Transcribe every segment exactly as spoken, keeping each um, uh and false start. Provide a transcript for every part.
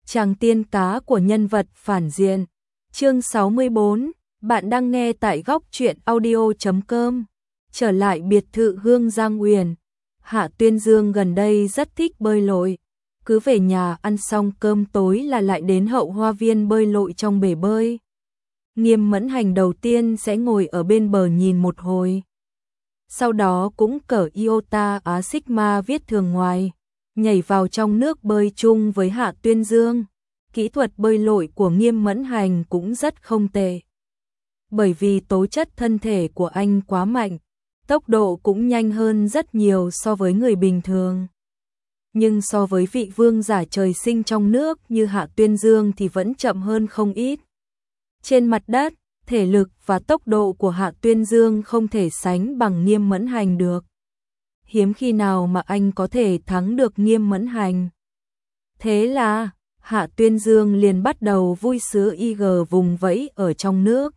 Chàng tiên cá của nhân vật phản diện. Chương sáu mươi bốn, bạn đang nghe tại góc truyện audio chấm com. Trở lại biệt thự Hương Giang Uyển, Hạ Tuyên Dương gần đây rất thích bơi lội. Cứ về nhà ăn xong cơm tối là lại đến hậu hoa viên bơi lội trong bể bơi. Nghiêm Mẫn Hành đầu tiên sẽ ngồi ở bên bờ nhìn một hồi. Sau đó cũng cởi iota á sigma viết thường ngoài, nhảy vào trong nước bơi chung với Hạ Tuyên Dương. Kỹ thuật bơi lội của Nghiêm Mẫn Hành cũng rất không tệ. Bởi vì tố chất thân thể của anh quá mạnh, tốc độ cũng nhanh hơn rất nhiều so với người bình thường. Nhưng so với vị vương giả trời sinh trong nước như Hạ Tuyên Dương thì vẫn chậm hơn không ít. Trên mặt đất, thể lực và tốc độ của Hạ Tuyên Dương không thể sánh bằng Nghiêm Mẫn Hành được. Hiếm khi nào mà anh có thể thắng được Nghiêm Mẫn Hành. Thế là, Hạ Tuyên Dương liền bắt đầu vui sướng y gờ vùng vẫy ở trong nước.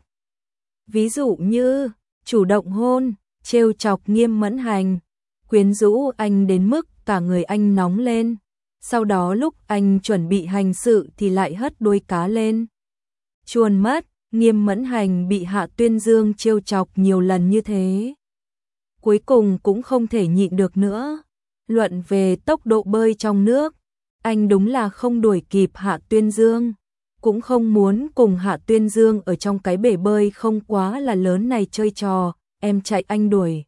Ví dụ như, chủ động hôn, trêu chọc Nghiêm Mẫn Hành, quyến rũ anh đến mức cả người anh nóng lên. Sau đó lúc anh chuẩn bị hành sự thì lại hất đuôi cá lên. Chuồn mất, Nghiêm Mẫn Hành bị Hạ Tuyên Dương trêu chọc nhiều lần như thế. Cuối cùng cũng không thể nhịn được nữa. Luận về tốc độ bơi trong nước, anh đúng là không đuổi kịp Hạ Tuyên Dương. Cũng không muốn cùng Hạ Tuyên Dương ở trong cái bể bơi không quá là lớn này chơi trò, em chạy anh đuổi.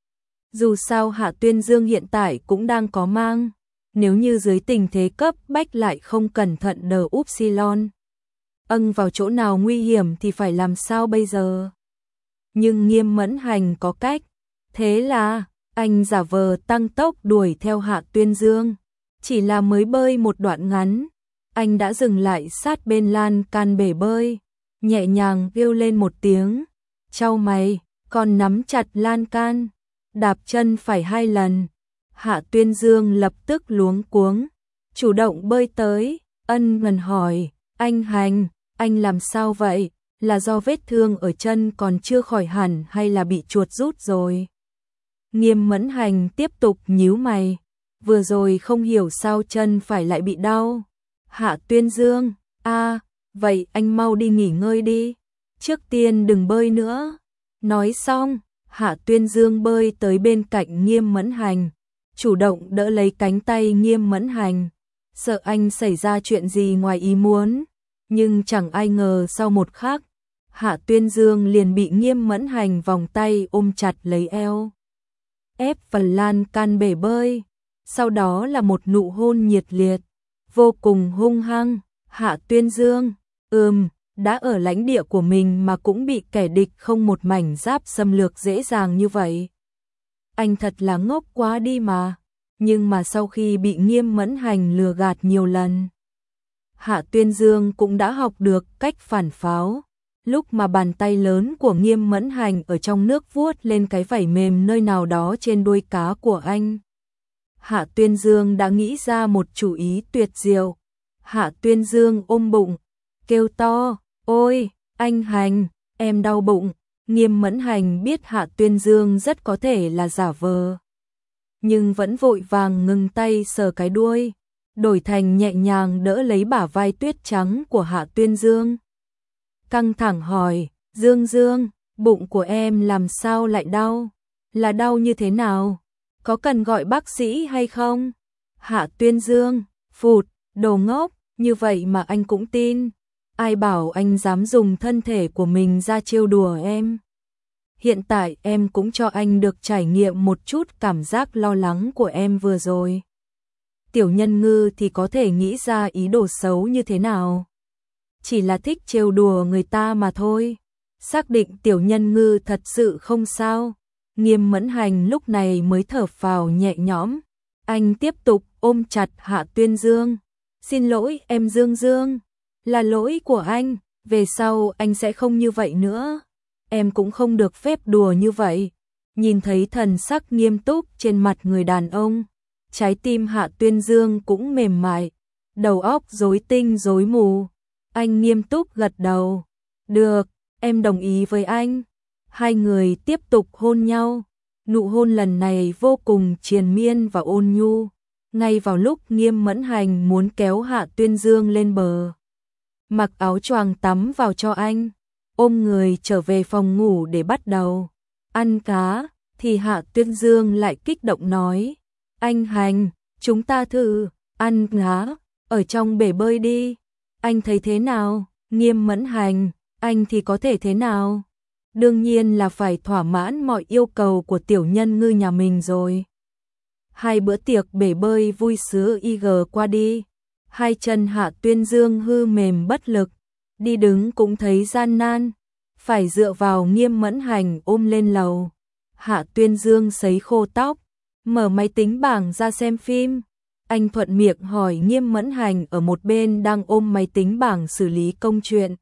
Dù sao Hạ Tuyên Dương hiện tại cũng đang có mang, nếu như dưới tình thế cấp bách lại không cẩn thận đờ upsilon âng vào chỗ nào nguy hiểm thì phải làm sao bây giờ. Nhưng Nghiêm Mẫn Hành có cách, thế là anh giả vờ tăng tốc đuổi theo Hạ Tuyên Dương. Chỉ là mới bơi một đoạn ngắn, anh đã dừng lại sát bên lan can bể bơi, nhẹ nhàng kêu lên một tiếng, chau mày, còn nắm chặt lan can, đạp chân phải hai lần. Hạ Tuyên Dương lập tức luống cuống, chủ động bơi tới, ân cần hỏi, anh Hành, anh làm sao vậy? Là do vết thương ở chân còn chưa khỏi hẳn hay là bị chuột rút rồi? Nghiêm Mẫn Hành tiếp tục nhíu mày, vừa rồi không hiểu sao chân phải lại bị đau. Hạ Tuyên Dương, a, à, vậy anh mau đi nghỉ ngơi đi, trước tiên đừng bơi nữa. Nói xong, Hạ Tuyên Dương bơi tới bên cạnh Nghiêm Mẫn Hành, chủ động đỡ lấy cánh tay Nghiêm Mẫn Hành, sợ anh xảy ra chuyện gì ngoài ý muốn. Nhưng chẳng ai ngờ sau một khắc, Hạ Tuyên Dương liền bị Nghiêm Mẫn Hành vòng tay ôm chặt lấy eo, ép phần lan can bể bơi. Sau đó là một nụ hôn nhiệt liệt, vô cùng hung hăng. Hạ Tuyên Dương, ừm, đã ở lãnh địa của mình mà cũng bị kẻ địch không một mảnh giáp xâm lược dễ dàng như vậy. Anh thật là ngốc quá đi mà. Nhưng mà sau khi bị Nghiêm Mẫn Hành lừa gạt nhiều lần, Hạ Tuyên Dương cũng đã học được cách phản pháo. Lúc mà bàn tay lớn của Nghiêm Mẫn Hành ở trong nước vuốt lên cái vảy mềm nơi nào đó trên đuôi cá của anh, Hạ Tuyên Dương đã nghĩ ra một chủ ý tuyệt diệu. Hạ Tuyên Dương ôm bụng, kêu to, ôi, anh Hành, em đau bụng. Nghiêm Mẫn Hành biết Hạ Tuyên Dương rất có thể là giả vờ, nhưng vẫn vội vàng ngừng tay sờ cái đuôi, đổi thành nhẹ nhàng đỡ lấy bả vai tuyết trắng của Hạ Tuyên Dương. Căng thẳng hỏi, Dương Dương, bụng của em làm sao lại đau? Là đau như thế nào? Có cần gọi bác sĩ hay không? Hạ Tuyên Dương, phụt, đồ ngốc, như vậy mà anh cũng tin. Ai bảo anh dám dùng thân thể của mình ra trêu đùa em? Hiện tại em cũng cho anh được trải nghiệm một chút cảm giác lo lắng của em vừa rồi. Tiểu Nhân Ngư thì có thể nghĩ ra ý đồ xấu như thế nào? Chỉ là thích trêu đùa người ta mà thôi. Xác định Tiểu Nhân Ngư thật sự không sao. Nghiêm Mẫn Hành lúc này mới thở phào nhẹ nhõm. Anh tiếp tục ôm chặt Hạ Tuyên Dương. Xin lỗi em Dương Dương, là lỗi của anh, về sau anh sẽ không như vậy nữa. Em cũng không được phép đùa như vậy. Nhìn thấy thần sắc nghiêm túc trên mặt người đàn ông, trái tim Hạ Tuyên Dương cũng mềm mại, đầu óc rối tinh rối mù. Anh nghiêm túc gật đầu. Được, em đồng ý với anh. Hai người tiếp tục hôn nhau. Nụ hôn lần này vô cùng triền miên và ôn nhu. Ngay vào lúc Nghiêm Mẫn Hành muốn kéo Hạ Tuyên Dương lên bờ, mặc áo choàng tắm vào cho anh, ôm người trở về phòng ngủ để bắt đầu ăn cá, thì Hạ Tuyên Dương lại kích động nói, anh Hành, chúng ta thử ăn cá ở trong bể bơi đi, anh thấy thế nào? Nghiêm Mẫn Hành, anh thì có thể thế nào? Đương nhiên là phải thỏa mãn mọi yêu cầu của tiểu nhân ngư nhà mình rồi. Hai bữa tiệc bể bơi vui sướng y gờ qua đi, hai chân Hạ Tuyên Dương hư mềm bất lực, đi đứng cũng thấy gian nan, phải dựa vào Nghiêm Mẫn Hành ôm lên lầu. Hạ Tuyên Dương sấy khô tóc, mở máy tính bảng ra xem phim. Anh thuận miệng hỏi Nghiêm Mẫn Hành ở một bên đang ôm máy tính bảng xử lý công chuyện.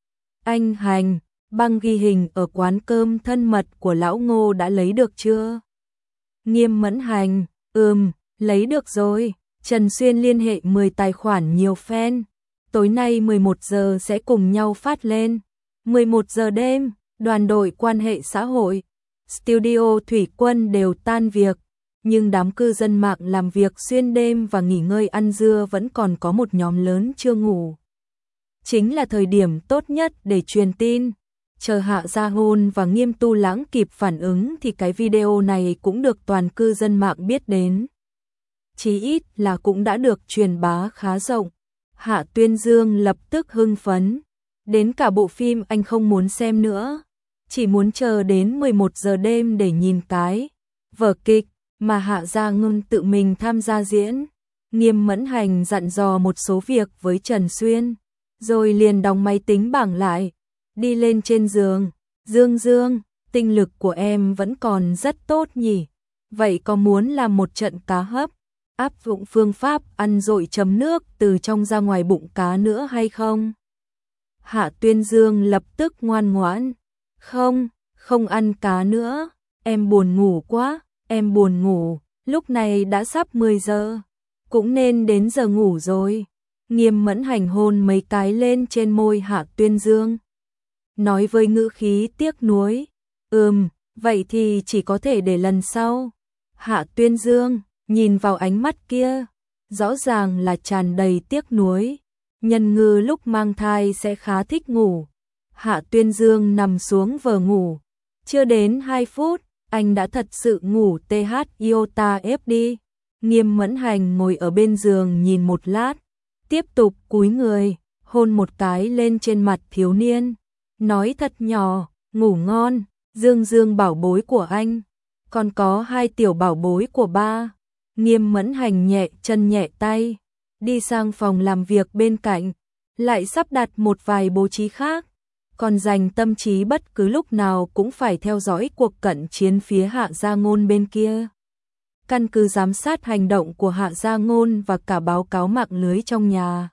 Anh Hành, băng ghi hình ở quán cơm thân mật của lão Ngô đã lấy được chưa? Nghiêm Mẫn Hành, ừm, lấy được rồi. Trần Xuyên liên hệ mười tài khoản nhiều fan. Tối nay mười một giờ sẽ cùng nhau phát lên. mười một giờ đêm, đoàn đội quan hệ xã hội, studio Thủy Quân đều tan việc. Nhưng đám cư dân mạng làm việc xuyên đêm và nghỉ ngơi ăn dưa vẫn còn có một nhóm lớn chưa ngủ. Chính là thời điểm tốt nhất để truyền tin. Chờ Hạ Gia Ngôn và Nghiêm Tu Lãng kịp phản ứng thì cái video này cũng được toàn cư dân mạng biết đến. Chí ít là cũng đã được truyền bá khá rộng. Hạ Tuyên Dương lập tức hưng phấn. Đến cả bộ phim anh không muốn xem nữa. Chỉ muốn chờ đến mười một giờ đêm để nhìn cái vở kịch mà Hạ Gia Ngôn tự mình tham gia diễn. Nghiêm Mẫn Hành dặn dò một số việc với Trần Xuyên, rồi liền đóng máy tính bảng lại, đi lên trên giường. Dương Dương, tinh lực của em vẫn còn rất tốt nhỉ? Vậy có muốn làm một trận cá hấp, áp dụng phương pháp ăn dội chấm nước từ trong ra ngoài bụng cá nữa hay không? Hạ Tuyên Dương lập tức ngoan ngoãn. Không, không ăn cá nữa, em buồn ngủ quá, em buồn ngủ, lúc này đã sắp mười giờ, cũng nên đến giờ ngủ rồi. Nghiêm Mẫn Hành hôn mấy cái lên trên môi Hạ Tuyên Dương, nói với ngữ khí tiếc nuối, ừm, vậy thì chỉ có thể để lần sau. Hạ Tuyên Dương nhìn vào ánh mắt kia, rõ ràng là tràn đầy tiếc nuối. Nhân ngư lúc mang thai sẽ khá thích ngủ. Hạ Tuyên Dương nằm xuống vờ ngủ, chưa đến hai phút, anh đã thật sự ngủ tê hát iota ép đi. Nghiêm Mẫn Hành ngồi ở bên giường nhìn một lát, tiếp tục cúi người, hôn một cái lên trên mặt thiếu niên, nói thật nhỏ, ngủ ngon, Dương Dương bảo bối của anh, còn có hai tiểu bảo bối của ba. Nghiêm Mẫn Hành nhẹ chân nhẹ tay, đi sang phòng làm việc bên cạnh, lại sắp đặt một vài bố trí khác, còn dành tâm trí bất cứ lúc nào cũng phải theo dõi cuộc cận chiến phía Hạ Gia Ngôn bên kia. Căn cứ giám sát hành động của Hạ Gia Ngôn và cả báo cáo mạng lưới trong nhà.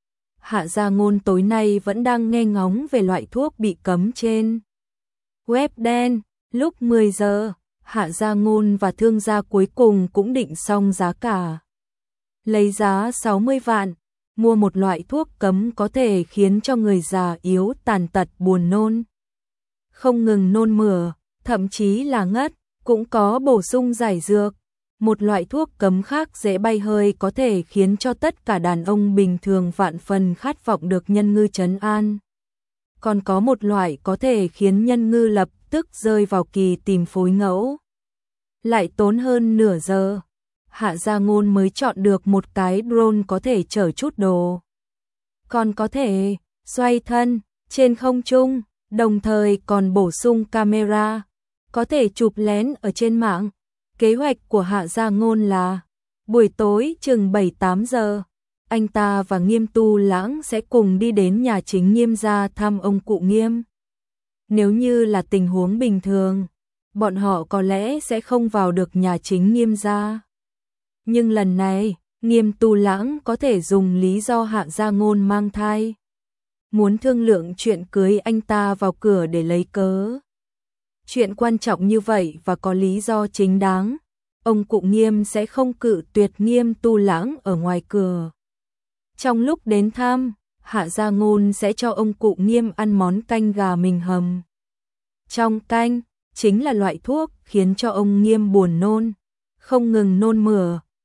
Hạ Gia Ngôn tối nay vẫn đang nghe ngóng về loại thuốc bị cấm trên web đen. Lúc mười giờ, Hạ Gia Ngôn và thương gia cuối cùng cũng định xong giá cả. Lấy giá sáu mươi vạn, mua một loại thuốc cấm có thể khiến cho người già yếu tàn tật buồn nôn, không ngừng nôn mửa, thậm chí là ngất, cũng có bổ sung giải dược. Một loại thuốc cấm khác dễ bay hơi có thể khiến cho tất cả đàn ông bình thường vạn phần khát vọng được nhân ngư trấn an. Còn có một loại có thể khiến nhân ngư lập tức rơi vào kỳ tìm phối ngẫu. Lại tốn hơn nửa giờ, Hạ Gia Ngôn mới chọn được một cái drone có thể chở chút đồ. Còn có thể xoay thân trên không trung, đồng thời còn bổ sung camera, có thể chụp lén ở trên mạng. Kế hoạch của Hạ Gia Ngôn là buổi tối chừng bảy tám giờ, anh ta và Nghiêm Tu Lãng sẽ cùng đi đến nhà chính Nghiêm gia thăm ông cụ Nghiêm. Nếu như là tình huống bình thường, bọn họ có lẽ sẽ không vào được nhà chính Nghiêm gia. Nhưng lần này, Nghiêm Tu Lãng có thể dùng lý do Hạ Gia Ngôn mang thai, muốn thương lượng chuyện cưới anh ta vào cửa để lấy cớ. Chuyện quan trọng như vậy và có lý do chính đáng, ông cụ Nghiêm sẽ không cự tuyệt Nghiêm Tu Lãng ở ngoài cửa. Trong lúc đến thăm, Hạ Gia Ngôn sẽ cho ông cụ Nghiêm ăn món canh gà mình hầm. Trong canh, chính là loại thuốc khiến cho ông Nghiêm buồn nôn, không ngừng nôn mửa,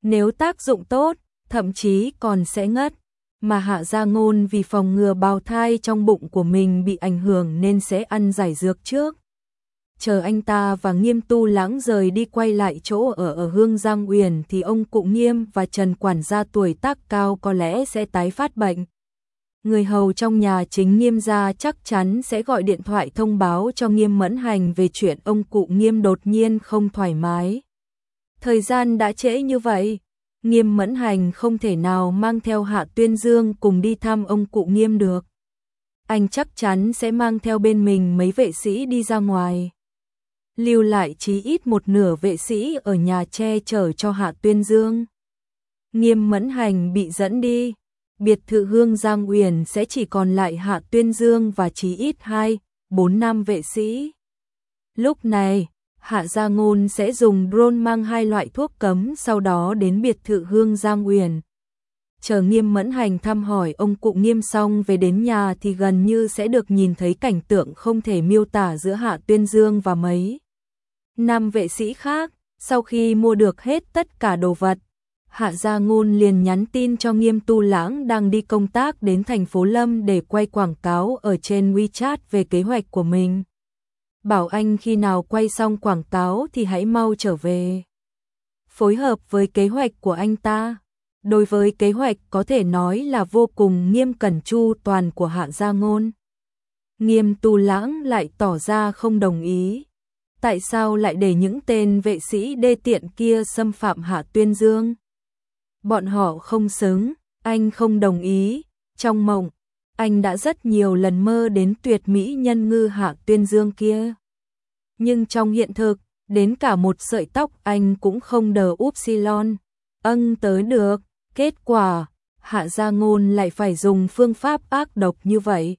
Nếu tác dụng tốt, thậm chí còn sẽ ngất. Mà Hạ Gia Ngôn vì phòng ngừa bào thai trong bụng của mình bị ảnh hưởng nên sẽ ăn giải dược trước. Chờ anh ta và Nghiêm Tu Lãng rời đi quay lại chỗ ở ở Hương Giang Uyển thì ông cụ Nghiêm và Trần quản gia tuổi tác cao có lẽ sẽ tái phát bệnh. Người hầu trong nhà chính Nghiêm gia chắc chắn sẽ gọi điện thoại thông báo cho Nghiêm Mẫn Hành về chuyện ông cụ Nghiêm đột nhiên không thoải mái. Thời gian đã trễ như vậy, Nghiêm Mẫn Hành không thể nào mang theo Hạ Tuyên Dương cùng đi thăm ông cụ Nghiêm được. Anh chắc chắn sẽ mang theo bên mình mấy vệ sĩ đi ra ngoài. Lưu lại chí ít một nửa vệ sĩ ở nhà che chở cho Hạ Tuyên Dương. Nghiêm Mẫn Hành bị dẫn đi, biệt thự Hương Giang Uyển sẽ chỉ còn lại Hạ Tuyên Dương và chí ít hai, bốn năm vệ sĩ. Lúc này, Hạ Gia Ngôn sẽ dùng drone mang hai loại thuốc cấm sau đó đến biệt thự Hương Giang Uyển. Chờ Nghiêm Mẫn Hành thăm hỏi ông cụ Nghiêm xong về đến nhà thì gần như sẽ được nhìn thấy cảnh tượng không thể miêu tả giữa Hạ Tuyên Dương và mấy năm vệ sĩ khác. Sau khi mua được hết tất cả đồ vật, Hạ Gia Ngôn liền nhắn tin cho Nghiêm Tu Lãng đang đi công tác đến thành phố Lâm để quay quảng cáo ở trên WeChat về kế hoạch của mình. Bảo anh khi nào quay xong quảng cáo thì hãy mau trở về. Phối hợp với kế hoạch của anh ta. Đối với kế hoạch có thể nói là vô cùng nghiêm cẩn chu toàn của Hạ Gia Ngôn, Nghiêm Tu Lãng lại tỏ ra không đồng ý. Tại sao lại để những tên vệ sĩ đê tiện kia xâm phạm Hạ Tuyên Dương? Bọn họ không xứng, anh không đồng ý. Trong mộng, anh đã rất nhiều lần mơ đến tuyệt mỹ nhân ngư Hạ Tuyên Dương kia. Nhưng trong hiện thực, đến cả một sợi tóc anh cũng không đờ upsilon âng tới được. Kết quả, Hạ Gia Ngôn lại phải dùng phương pháp ác độc như vậy,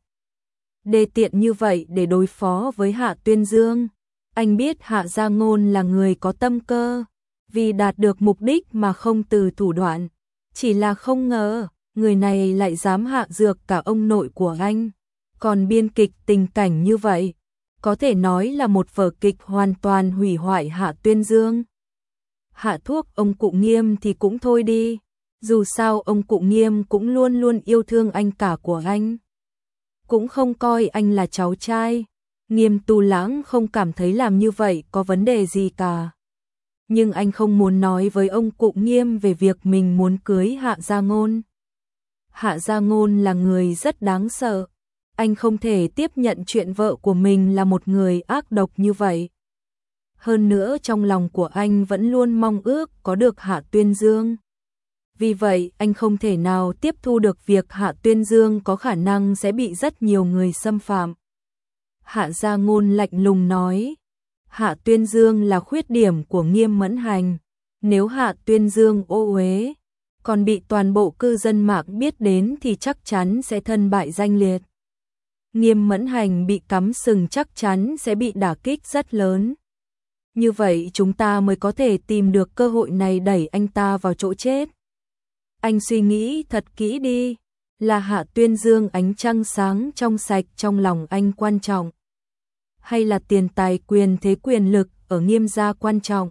đê tiện như vậy để đối phó với Hạ Tuyên Dương. Anh biết Hạ Gia Ngôn là người có tâm cơ, vì đạt được mục đích mà không từ thủ đoạn. Chỉ là không ngờ, người này lại dám hạ dược cả ông nội của anh. Còn biên kịch tình cảnh như vậy, có thể nói là một vở kịch hoàn toàn hủy hoại Hạ Tuyên Dương. Hạ thuốc ông cụ Nghiêm thì cũng thôi đi. Dù sao ông cụ Nghiêm cũng luôn luôn yêu thương anh cả của anh, cũng không coi anh là cháu trai. Nghiêm Tu Lãng không cảm thấy làm như vậy có vấn đề gì cả. Nhưng anh không muốn nói với ông cụ Nghiêm về việc mình muốn cưới Hạ Gia Ngôn. Hạ Gia Ngôn là người rất đáng sợ. Anh không thể tiếp nhận chuyện vợ của mình là một người ác độc như vậy. Hơn nữa trong lòng của anh vẫn luôn mong ước có được Hạ Tuyên Dương. Vì vậy anh không thể nào tiếp thu được việc Hạ Tuyên Dương có khả năng sẽ bị rất nhiều người xâm phạm. Hạ Gia Ngôn lạnh lùng nói, Hạ Tuyên Dương là khuyết điểm của Nghiêm Mẫn Hành. Nếu Hạ Tuyên Dương ô uế, còn bị toàn bộ cư dân mạng biết đến thì chắc chắn sẽ thân bại danh liệt. Nghiêm Mẫn Hành bị cắm sừng chắc chắn sẽ bị đả kích rất lớn. Như vậy chúng ta mới có thể tìm được cơ hội này đẩy anh ta vào chỗ chết. Anh suy nghĩ thật kỹ đi, là Hạ Tuyên Dương ánh trăng sáng trong sạch trong lòng anh quan trọng, hay là tiền tài quyền thế quyền lực ở Nghiêm gia quan trọng?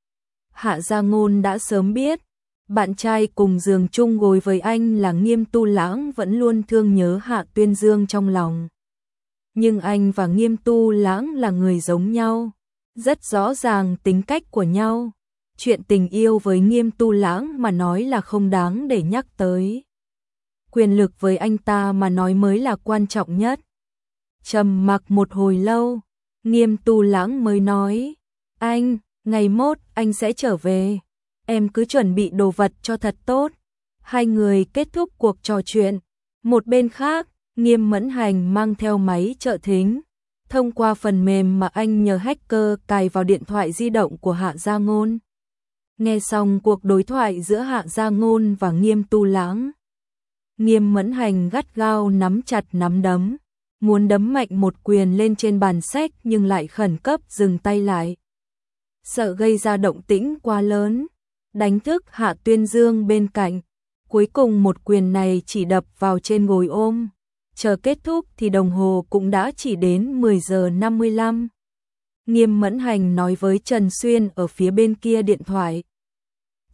Hạ Gia Ngôn đã sớm biết, bạn trai cùng giường chung gối với anh là Nghiêm Tu Lãng vẫn luôn thương nhớ Hạ Tuyên Dương trong lòng. Nhưng anh và Nghiêm Tu Lãng là người giống nhau, rất rõ ràng tính cách của nhau. Chuyện tình yêu với Nghiêm Tu Lãng mà nói là không đáng để nhắc tới. Quyền lực với anh ta mà nói mới là quan trọng nhất. Trầm mặc một hồi lâu, Nghiêm Tu Lãng mới nói, anh, ngày mốt anh sẽ trở về. Em cứ chuẩn bị đồ vật cho thật tốt. Hai người kết thúc cuộc trò chuyện. Một bên khác, Nghiêm Mẫn Hành mang theo máy trợ thính. Thông qua phần mềm mà anh nhờ hacker cài vào điện thoại di động của Hạ Gia Ngôn. Nghe xong cuộc đối thoại giữa Hạ Gia Ngôn và Nghiêm Tu Lãng, Nghiêm Mẫn Hành gắt gao nắm chặt nắm đấm, muốn đấm mạnh một quyền lên trên bàn sách nhưng lại khẩn cấp dừng tay lại. Sợ gây ra động tĩnh quá lớn, đánh thức Hạ Tuyên Dương bên cạnh. Cuối cùng một quyền này chỉ đập vào trên gối ôm. Chờ kết thúc thì đồng hồ cũng đã chỉ đến mười giờ năm mươi lăm. Nghiêm Mẫn Hành nói với Trần Xuyên ở phía bên kia điện thoại.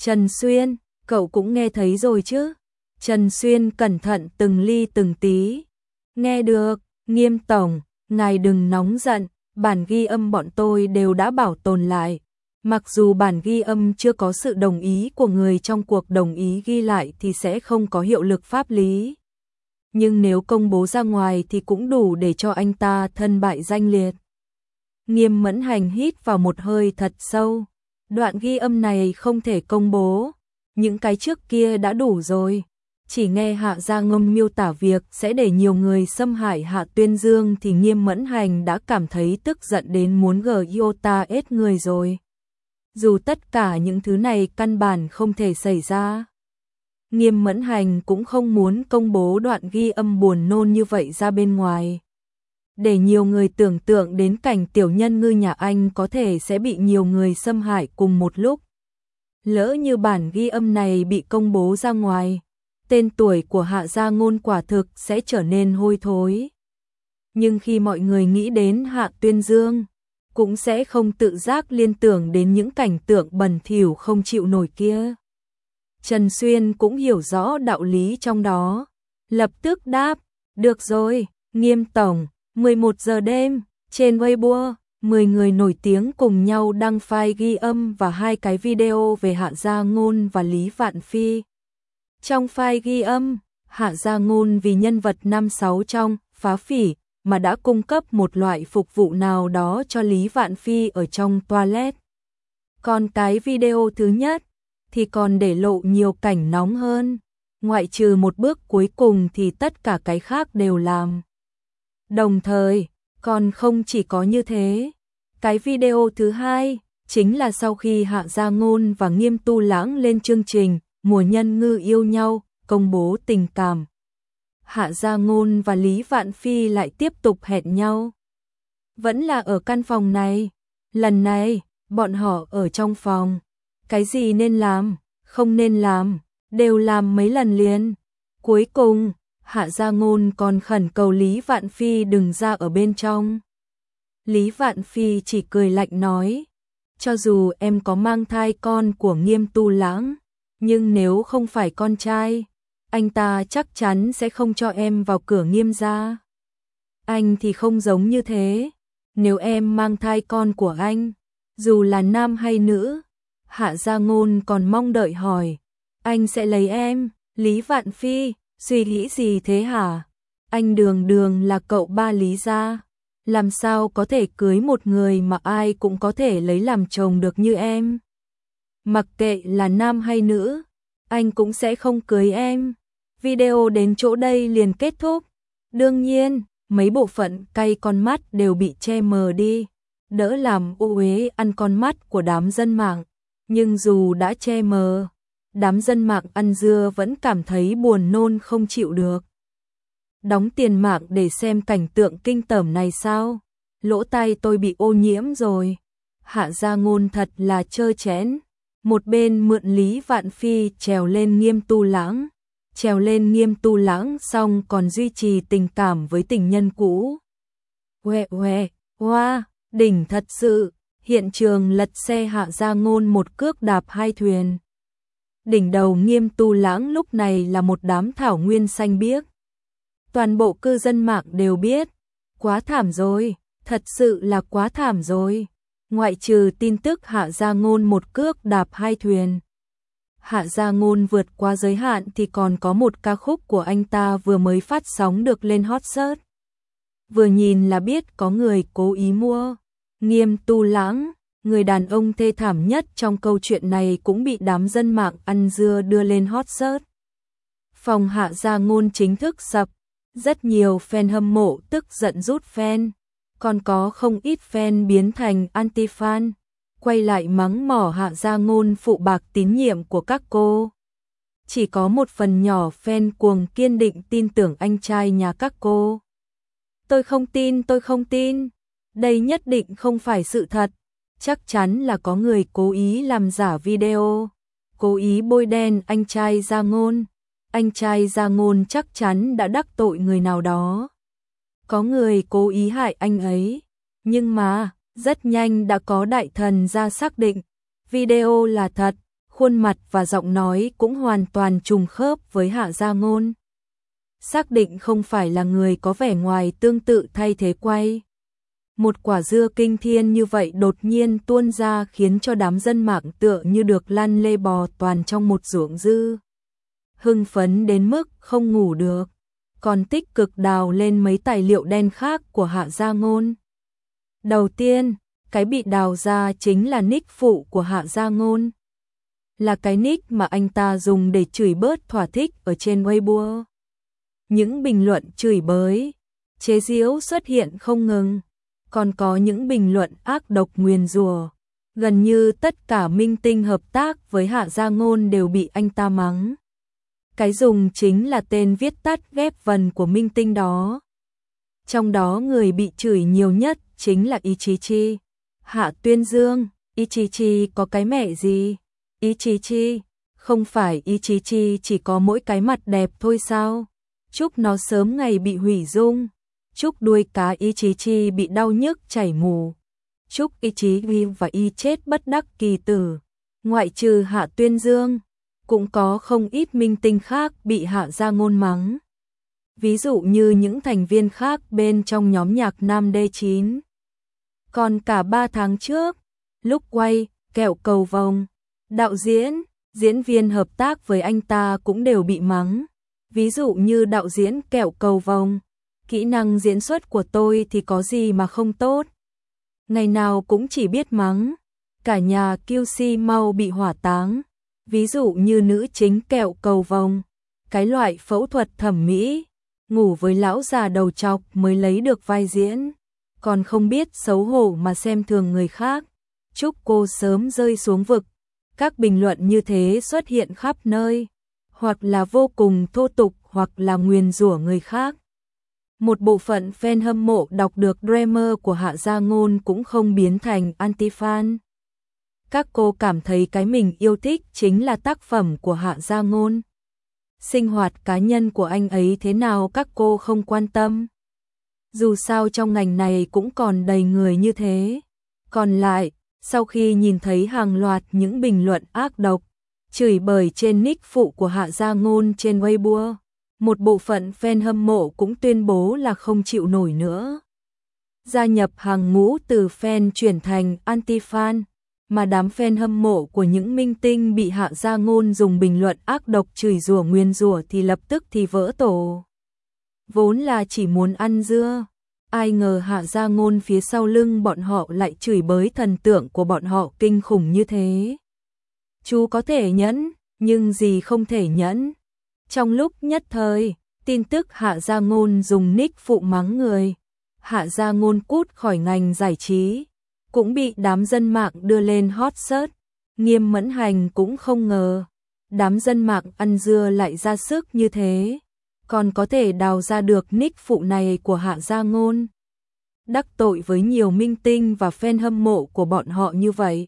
Trần Xuyên, cậu cũng nghe thấy rồi chứ? Trần Xuyên cẩn thận từng ly từng tí. Nghe được, Nghiêm tổng, ngài đừng nóng giận, bản ghi âm bọn tôi đều đã bảo tồn lại. Mặc dù bản ghi âm chưa có sự đồng ý của người trong cuộc đồng ý ghi lại thì sẽ không có hiệu lực pháp lý. Nhưng nếu công bố ra ngoài thì cũng đủ để cho anh ta thân bại danh liệt. Nghiêm Mẫn Hành hít vào một hơi thật sâu. Đoạn ghi âm này không thể công bố. Những cái trước kia đã đủ rồi. Chỉ nghe Hạ Gia Ngôn miêu tả việc sẽ để nhiều người xâm hại Hạ Tuyên Dương thì Nghiêm Mẫn Hành đã cảm thấy tức giận đến muốn gờ iota ết người rồi. Dù tất cả những thứ này căn bản không thể xảy ra. Nghiêm Mẫn Hành cũng không muốn công bố đoạn ghi âm buồn nôn như vậy ra bên ngoài. Để nhiều người tưởng tượng đến cảnh tiểu nhân ngư nhà anh có thể sẽ bị nhiều người xâm hại cùng một lúc. Lỡ như bản ghi âm này bị công bố ra ngoài, tên tuổi của Hạ Gia Ngôn quả thực sẽ trở nên hôi thối. Nhưng khi mọi người nghĩ đến Hạ Tuyên Dương, cũng sẽ không tự giác liên tưởng đến những cảnh tượng bẩn thỉu không chịu nổi kia. Trần Xuyên cũng hiểu rõ đạo lý trong đó, lập tức đáp, được rồi, Nghiêm tổng, mười một giờ đêm, trên Weibo, mười người nổi tiếng cùng nhau đăng file ghi âm và hai cái video về Hạ Gia Ngôn và Lý Vạn Phi. Trong file ghi âm, Hạ Gia Ngôn vì nhân vật năm sáu trong Phá Phỉ mà đã cung cấp một loại phục vụ nào đó cho Lý Vạn Phi ở trong toilet. Còn cái video thứ nhất thì còn để lộ nhiều cảnh nóng hơn, ngoại trừ một bước cuối cùng thì tất cả cái khác đều làm. Đồng thời, còn không chỉ có như thế, cái video thứ hai chính là sau khi Hạ Gia Ngôn và Nghiêm Tu Lãng lên chương trình Mùa Nhân Ngư Yêu Nhau, công bố tình cảm. Hạ Gia Ngôn và Lý Vạn Phi lại tiếp tục hẹn nhau. Vẫn là ở căn phòng này, lần này, bọn họ ở trong phòng. Cái gì nên làm, không nên làm, đều làm mấy lần liền. Cuối cùng, Hạ Gia Ngôn còn khẩn cầu Lý Vạn Phi đừng ra ở bên trong. Lý Vạn Phi chỉ cười lạnh nói, cho dù em có mang thai con của Nghiêm Tu Lãng, nhưng nếu không phải con trai, anh ta chắc chắn sẽ không cho em vào cửa Nghiêm gia. Anh thì không giống như thế, nếu em mang thai con của anh, dù là nam hay nữ, Hạ Gia Ngôn còn mong đợi hỏi, anh sẽ lấy em. Lý Vạn Phi, suy nghĩ gì thế hả? Anh đường đường là cậu ba Lý gia, làm sao có thể cưới một người mà ai cũng có thể lấy làm chồng được như em? Mặc kệ là nam hay nữ, anh cũng sẽ không cưới em. Video đến chỗ đây liền kết thúc. Đương nhiên, mấy bộ phận cay con mắt đều bị che mờ đi, đỡ làm ô uế ăn con mắt của đám dân mạng. Nhưng dù đã che mờ, đám dân mạng ăn dưa vẫn cảm thấy buồn nôn không chịu được. Đóng tiền mạng để xem cảnh tượng kinh tởm này sao? Lỗ tai tôi bị ô nhiễm rồi. Hạ Gia Ngôn thật là trơ chẽn. Một bên mượn Lý Vạn Phi trèo lên Nghiêm Tu Lãng, trèo lên Nghiêm Tu Lãng xong còn duy trì tình cảm với tình nhân cũ. Uè uè, hoa, đỉnh thật sự. Hiện trường lật xe Hạ Gia Ngôn một cước đạp hai thuyền. Đỉnh đầu Nghiêm Tu Lãng lúc này là một đám thảo nguyên xanh biếc. Toàn bộ cư dân mạng đều biết, quá thảm rồi, thật sự là quá thảm rồi. Ngoại trừ tin tức Hạ Gia Ngôn một cước đạp hai thuyền, Hạ Gia Ngôn vượt qua giới hạn thì còn có một ca khúc của anh ta vừa mới phát sóng được lên hot search. Vừa nhìn là biết có người cố ý mua. Nghiêm Tu Lãng, người đàn ông thê thảm nhất trong câu chuyện này cũng bị đám dân mạng ăn dưa đưa lên hot search. Phòng Hạ Gia Ngôn chính thức sập, rất nhiều fan hâm mộ tức giận rút fan, còn có không ít fan biến thành anti-fan, quay lại mắng mỏ Hạ Gia Ngôn phụ bạc tín nhiệm của các cô. Chỉ có một phần nhỏ fan cuồng kiên định tin tưởng anh trai nhà các cô. Tôi không tin, tôi không tin. Đây nhất định không phải sự thật. Chắc chắn là có người cố ý làm giả video, cố ý bôi đen anh trai Gia Ngôn. Anh trai Gia Ngôn chắc chắn đã đắc tội người nào đó. Có người cố ý hại anh ấy. Nhưng mà, rất nhanh đã có đại thần ra xác định, video là thật, khuôn mặt và giọng nói cũng hoàn toàn trùng khớp với Hạ Gia Ngôn. Xác định không phải là người có vẻ ngoài tương tự thay thế quay. Một quả dưa kinh thiên như vậy đột nhiên tuôn ra khiến cho đám dân mạng tựa như được lăn lê bò toàn trong một ruộng dư. Hưng phấn đến mức không ngủ được, còn tích cực đào lên mấy tài liệu đen khác của Hạ Gia Ngôn. Đầu tiên, cái bị đào ra chính là nick phụ của Hạ Gia Ngôn. Là cái nick mà anh ta dùng để chửi bớt thỏa thích ở trên Weibo. Những bình luận chửi bới, chế giễu xuất hiện không ngừng, còn có những bình luận ác độc nguyền rủa. Gần như tất cả minh tinh hợp tác với Hạ Gia Ngôn đều bị anh ta mắng. Cái dùng chính là tên viết tắt ghép vần của minh tinh đó. Trong đó người bị chửi nhiều nhất chính là Y Chí Chi. Hạ Tuyên Dương, Y Chí Chi có cái mẹ gì? Y Chí Chi, không phải Y Chí Chi chỉ có mỗi cái mặt đẹp thôi sao? Chúc nó sớm ngày bị hủy dung. Chúc đuôi cá Y Chí Chi bị đau nhức chảy mù. Chúc Y Chí Vi và Y chết bất đắc kỳ tử. Ngoại trừ Hạ Tuyên Dương, cũng có không ít minh tinh khác bị Hạ Gia Ngôn mắng. Ví dụ như những thành viên khác bên trong nhóm nhạc Nam D chín. Còn cả ba tháng trước, lúc quay Kẹo Cầu Vồng, đạo diễn, diễn viên hợp tác với anh ta cũng đều bị mắng. Ví dụ như đạo diễn Kẹo Cầu Vồng, kỹ năng diễn xuất của tôi thì có gì mà không tốt. Ngày nào cũng chỉ biết mắng, cả nhà quy xê mau bị hỏa táng. Ví dụ như nữ chính Kẹo Cầu Vồng, cái loại phẫu thuật thẩm mỹ, ngủ với lão già đầu trọc mới lấy được vai diễn, còn không biết xấu hổ mà xem thường người khác. Chúc cô sớm rơi xuống vực. Các bình luận như thế xuất hiện khắp nơi, hoặc là vô cùng thô tục hoặc là nguyền rủa người khác. Một bộ phận fan hâm mộ đọc được drama của Hạ Gia Ngôn cũng không biến thành anti-fan. Các cô cảm thấy cái mình yêu thích chính là tác phẩm của Hạ Gia Ngôn. Sinh hoạt cá nhân của anh ấy thế nào các cô không quan tâm. Dù sao trong ngành này cũng còn đầy người như thế. Còn lại, sau khi nhìn thấy hàng loạt những bình luận ác độc, chửi bới trên nick phụ của Hạ Gia Ngôn trên Weibo, một bộ phận fan hâm mộ cũng tuyên bố là không chịu nổi nữa. Gia nhập hàng ngũ từ fan chuyển thành anti-fan, mà đám fan hâm mộ của những minh tinh bị Hạ Gia Ngôn dùng bình luận ác độc chửi rủa nguyền rủa thì lập tức thì vỡ tổ. Vốn là chỉ muốn ăn dưa, ai ngờ Hạ Gia Ngôn phía sau lưng bọn họ lại chửi bới thần tượng của bọn họ kinh khủng như thế. Chú có thể nhẫn, nhưng gì không thể nhẫn. Trong lúc nhất thời, tin tức Hạ Gia Ngôn dùng nick phụ mắng người, Hạ Gia Ngôn cút khỏi ngành giải trí, cũng bị đám dân mạng đưa lên hot search. Nghiêm Mẫn Hành cũng không ngờ, đám dân mạng ăn dưa lại ra sức như thế, còn có thể đào ra được nick phụ này của Hạ Gia Ngôn. Đắc tội với nhiều minh tinh và fan hâm mộ của bọn họ như vậy.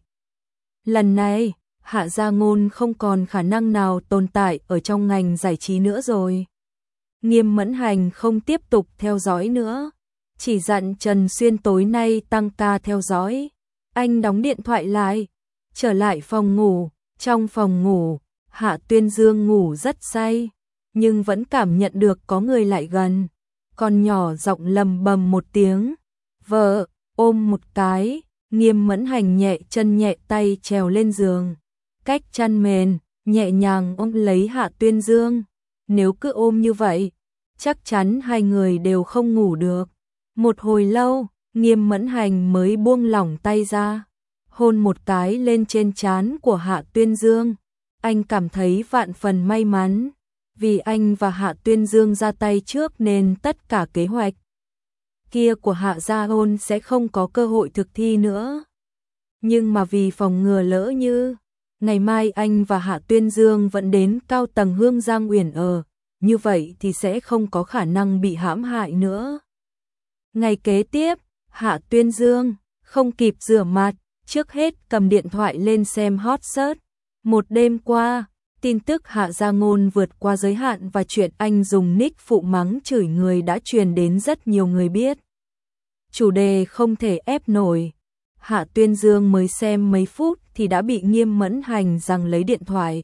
Lần này, Hạ Gia Ngôn không còn khả năng nào tồn tại ở trong ngành giải trí nữa rồi. Nghiêm Mẫn Hành không tiếp tục theo dõi nữa, chỉ dặn Trần Xuyên tối nay tăng ca theo dõi. Anh đóng điện thoại lại, trở lại phòng ngủ. Trong phòng ngủ, Hạ Tuyên Dương ngủ rất say, nhưng vẫn cảm nhận được có người lại gần. Con nhỏ giọng lầm bầm một tiếng, vợ, ôm một cái. Nghiêm Mẫn Hành nhẹ chân nhẹ tay trèo lên giường, cách chăn mền, nhẹ nhàng ôm lấy Hạ Tuyên Dương. Nếu cứ ôm như vậy, chắc chắn hai người đều không ngủ được. Một hồi lâu, Nghiêm Mẫn Hành mới buông lỏng tay ra, hôn một cái lên trên trán của Hạ Tuyên Dương. Anh cảm thấy vạn phần may mắn, vì anh và Hạ Tuyên Dương ra tay trước nên tất cả kế hoạch kia của Hạ Gia Ngôn sẽ không có cơ hội thực thi nữa. Nhưng mà vì phòng ngừa lỡ như ngày mai anh và Hạ Tuyên Dương vẫn đến cao tầng Hương Giang Uyển ở, như vậy thì sẽ không có khả năng bị hãm hại nữa. Ngày kế tiếp, Hạ Tuyên Dương không kịp rửa mặt, trước hết cầm điện thoại lên xem hot search. Một đêm qua, tin tức Hạ Gia Ngôn vượt qua giới hạn và chuyện anh dùng nick phụ mắng chửi người đã truyền đến rất nhiều người biết. Chủ đề không thể ép nổi. Hạ Tuyên Dương mới xem mấy phút thì đã bị Nghiêm Mẫn Hành giằng lấy điện thoại.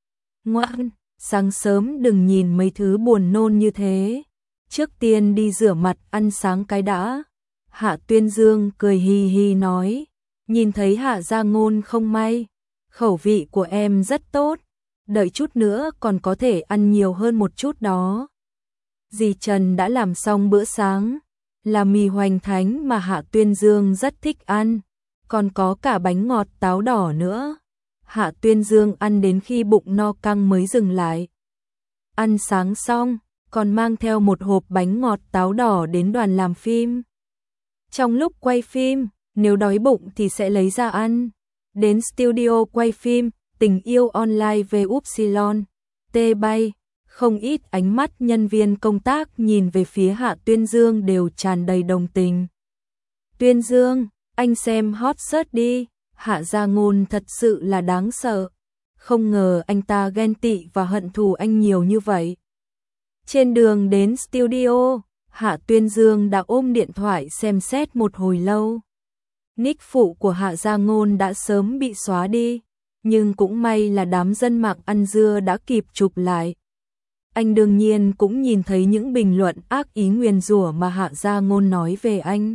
Ngoan, sáng sớm đừng nhìn mấy thứ buồn nôn như thế. Trước tiên đi rửa mặt ăn sáng cái đã. Hạ Tuyên Dương cười hì hì nói. Nhìn thấy Hạ Gia Ngôn không may. Khẩu vị của em rất tốt. Đợi chút nữa còn có thể ăn nhiều hơn một chút đó. Dì Trần đã làm xong bữa sáng. Là mì hoành thánh mà Hạ Tuyên Dương rất thích ăn. Còn có cả bánh ngọt táo đỏ nữa. Hạ Tuyên Dương ăn đến khi bụng no căng mới dừng lại. Ăn sáng xong, còn mang theo một hộp bánh ngọt táo đỏ đến đoàn làm phim. Trong lúc quay phim, nếu đói bụng thì sẽ lấy ra ăn. Đến studio quay phim, Tình Yêu Online về Upsilon, T bay, không ít ánh mắt nhân viên công tác nhìn về phía Hạ Tuyên Dương đều tràn đầy đồng tình. Tuyên Dương, anh xem hot search đi, Hạ Gia Ngôn thật sự là đáng sợ. Không ngờ anh ta ghen tị và hận thù anh nhiều như vậy. Trên đường đến studio, Hạ Tuyên Dương đã ôm điện thoại xem xét một hồi lâu. Nick phụ của Hạ Gia Ngôn đã sớm bị xóa đi, nhưng cũng may là đám dân mạng ăn dưa đã kịp chụp lại. Anh đương nhiên cũng nhìn thấy những bình luận ác ý nguyền rủa mà Hạ Gia Ngôn nói về anh.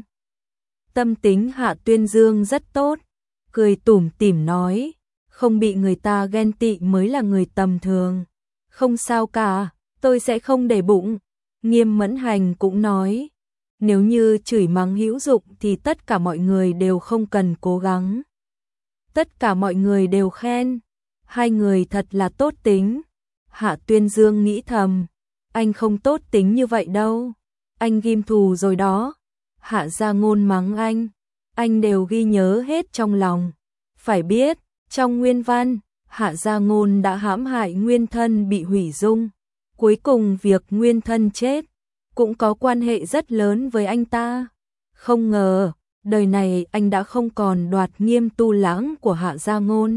Tâm tính Hạ Tuyên Dương rất tốt, cười tủm tỉm nói, không bị người ta ghen tị mới là người tầm thường. Không sao cả, tôi sẽ không để bụng. Nghiêm Mẫn Hành cũng nói, nếu như chửi mắng hữu dụng thì tất cả mọi người đều không cần cố gắng. Tất cả mọi người đều khen, hai người thật là tốt tính. Hạ Tuyên Dương nghĩ thầm, anh không tốt tính như vậy đâu, anh ghim thù rồi đó. Hạ Gia Ngôn mắng anh, anh đều ghi nhớ hết trong lòng. Phải biết, trong nguyên văn, Hạ Gia Ngôn đã hãm hại nguyên thân bị hủy dung. Cuối cùng việc nguyên thân chết cũng có quan hệ rất lớn với anh ta. Không ngờ, đời này anh đã không còn đoạt Nghiêm Tu Lãng của Hạ Gia Ngôn.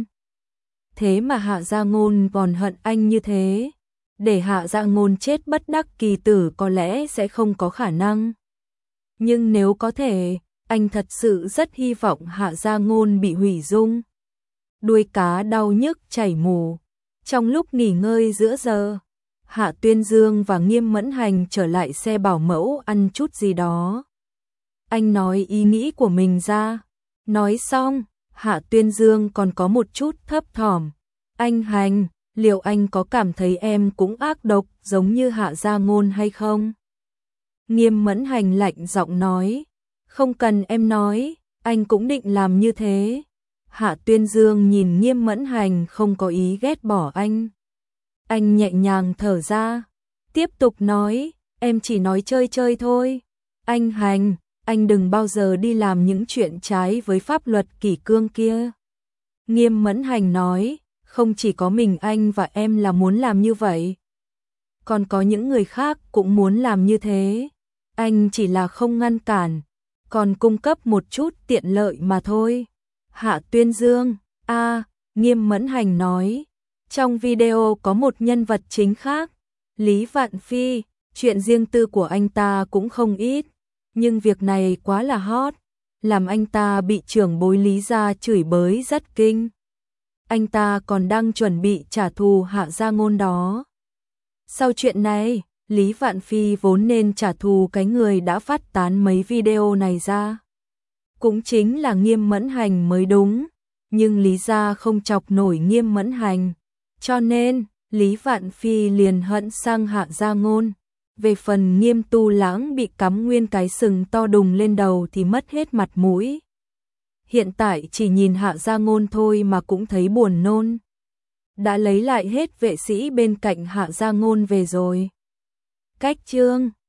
Thế mà Hạ Gia Ngôn còn hận anh như thế. Để Hạ Gia Ngôn chết bất đắc kỳ tử có lẽ sẽ không có khả năng. Nhưng nếu có thể, anh thật sự rất hy vọng Hạ Gia Ngôn bị hủy dung. Đuôi cá đau nhức chảy mù. Trong lúc nghỉ ngơi giữa giờ, Hạ Tuyên Dương và Nghiêm Mẫn Hành trở lại xe bảo mẫu ăn chút gì đó. Anh nói ý nghĩ của mình ra. Nói xong, Hạ Tuyên Dương còn có một chút thấp thỏm. Anh Hành, liệu anh có cảm thấy em cũng ác độc giống như Hạ Gia Ngôn hay không? Nghiêm Mẫn Hành lạnh giọng nói. Không cần em nói, anh cũng định làm như thế. Hạ Tuyên Dương nhìn Nghiêm Mẫn Hành không có ý ghét bỏ anh. Anh nhẹ nhàng thở ra, tiếp tục nói, em chỉ nói chơi chơi thôi. Anh Hành, anh đừng bao giờ đi làm những chuyện trái với pháp luật kỷ cương kia. Nghiêm Mẫn Hành nói, không chỉ có mình anh và em là muốn làm như vậy. Còn có những người khác cũng muốn làm như thế. Anh chỉ là không ngăn cản, còn cung cấp một chút tiện lợi mà thôi. Hạ Tuyên Dương, a à, Nghiêm Mẫn Hành nói. Trong video có một nhân vật chính khác, Lý Vạn Phi, chuyện riêng tư của anh ta cũng không ít, nhưng việc này quá là hot, làm anh ta bị trưởng bối Lý gia chửi bới rất kinh. Anh ta còn đang chuẩn bị trả thù Hạ Gia Ngôn đó. Sau chuyện này, Lý Vạn Phi vốn nên trả thù cái người đã phát tán mấy video này ra. Cũng chính là Nghiêm Mẫn Hành mới đúng, nhưng Lý gia không chọc nổi Nghiêm Mẫn Hành. Cho nên, Lý Vạn Phi liền hận sang Hạ Gia Ngôn. Về phần Nghiêm Tu Lãng bị cắm nguyên cái sừng to đùng lên đầu thì mất hết mặt mũi. Hiện tại chỉ nhìn Hạ Gia Ngôn thôi mà cũng thấy buồn nôn. Đã lấy lại hết vệ sĩ bên cạnh Hạ Gia Ngôn về rồi. Cách chương